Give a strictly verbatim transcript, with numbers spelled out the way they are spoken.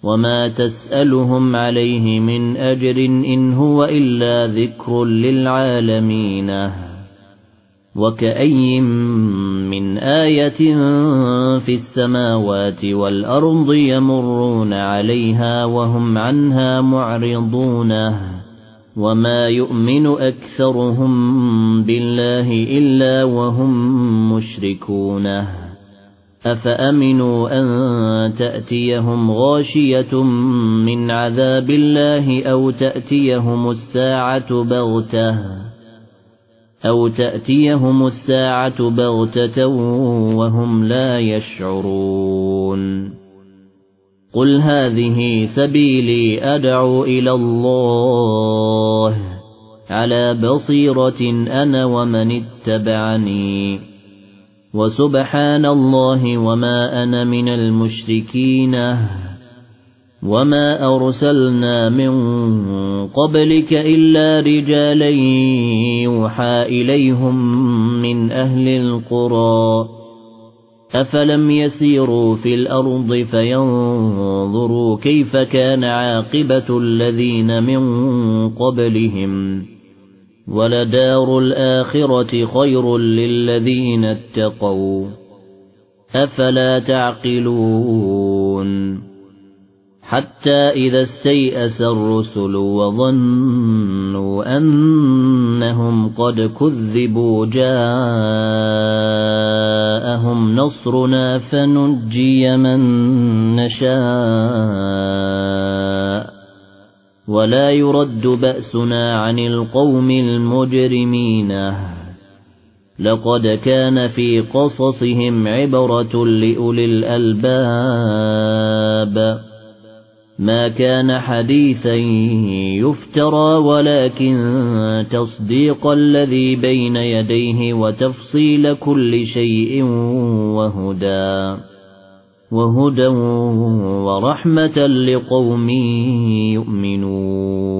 وما تسألهم عليه من أجر إن هو إلا ذكر للعالمين وكأي من آية في السماوات والأرض يمرون عليها وهم عنها معرضون وما يؤمن أكثرهم بالله إلا وهم مشركون أفأمنوا أن تأتيهم غاشية من عذاب الله أو تأتيهم الساعة بغتة أو تأتيهم الساعة بغتة وهم لا يشعرون قل هذه سبيلي أدعو إلى الله على بصيرة أنا ومن اتبعني وسبحان الله وما أنا من المشركين وما أرسلنا من قبلك إلا رجالا يوحى إليهم من أهل القرى أفلم يسيروا في الأرض فينظروا كيف كان عاقبة الذين من قبلهم ولدار الآخرة خير للذين اتقوا أفلا تعقلون حتى إذا استيأس الرسل وظنوا أنهم قد كذبوا جاءهم نصرنا فنجي من نشاء ولا يرد بأسنا عن القوم المجرمين لقد كان في قصصهم عبرة لأولي الألباب ما كان حديثا يفترى ولكن تصديق الذي بين يديه وتفصيل كل شيء وهدى وهدى ورحمة لقوم يؤمنون